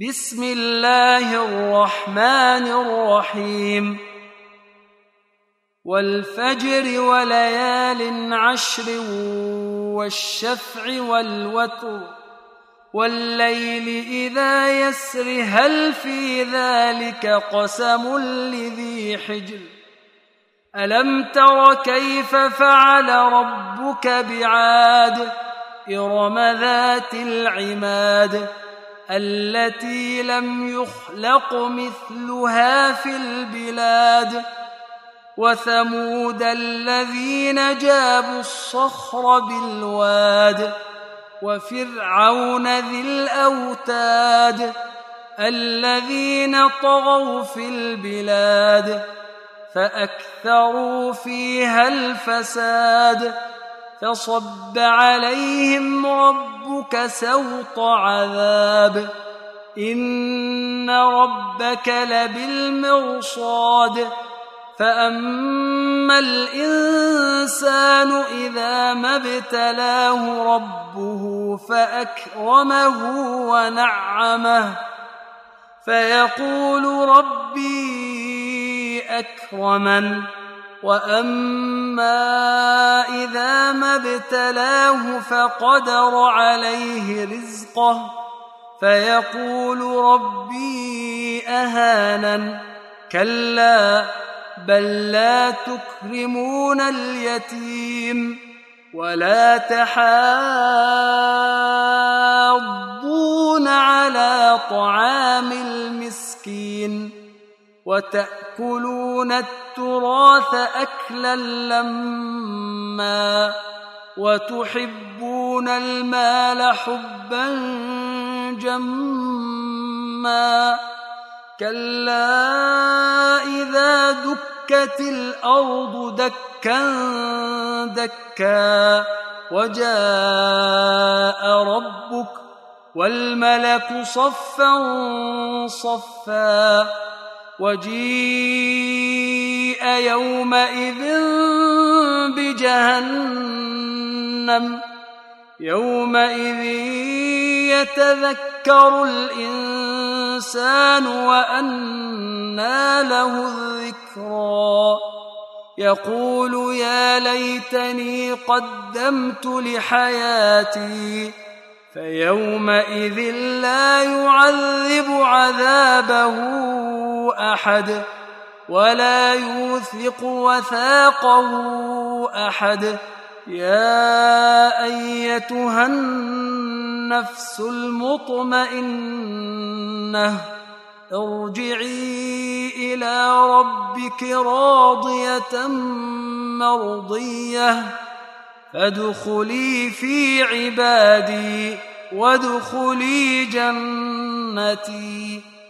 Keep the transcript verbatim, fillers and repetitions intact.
بسم الله الرحمن الرحيم والفجر وليال عشر والشفع والوتر والليل إذا يسر هل في ذلك قسم لذي حجر ألم تر كيف فعل ربك بعاد إرم ذات العماد التي لم يخلق مثلها في البلاد وثمود الذين جابوا الصخر بالواد وفرعون ذي الأوتاد الذين طغوا في البلاد فأكثروا فيها الفساد فصب عليهم ربك سوط عذاب إن ربك لبالمرصاد فأما الإنسان إذا ما ابتلاه ربه فأكرمه ونعمه فيقول ربي أكرمن وأما إذا ما ابتلاه فقدر عليه رزقه فيقول ربي أهانن كلا بل لا تكرمون اليتيم ولا تحاضون على طعام المسكين وتأكلون التراث أكلا لما وتحبون المال حبا جما كلا إذا دكت الأرض دكا دكا وجاء ربك والملك صفا صفا وجيء يومئذ بجهنم يومئذ يتذكر الإنسان وأنى له الذكرى يقول يا ليتني قدمت لحياتي فيومئذ لا يعذب عذابه أحد ولا يوثق وثاقه أحد يا أيتها النفس المطمئنة ارجعي إلى ربك راضية مرضية فادخلي في عبادي وادخلي جنتي.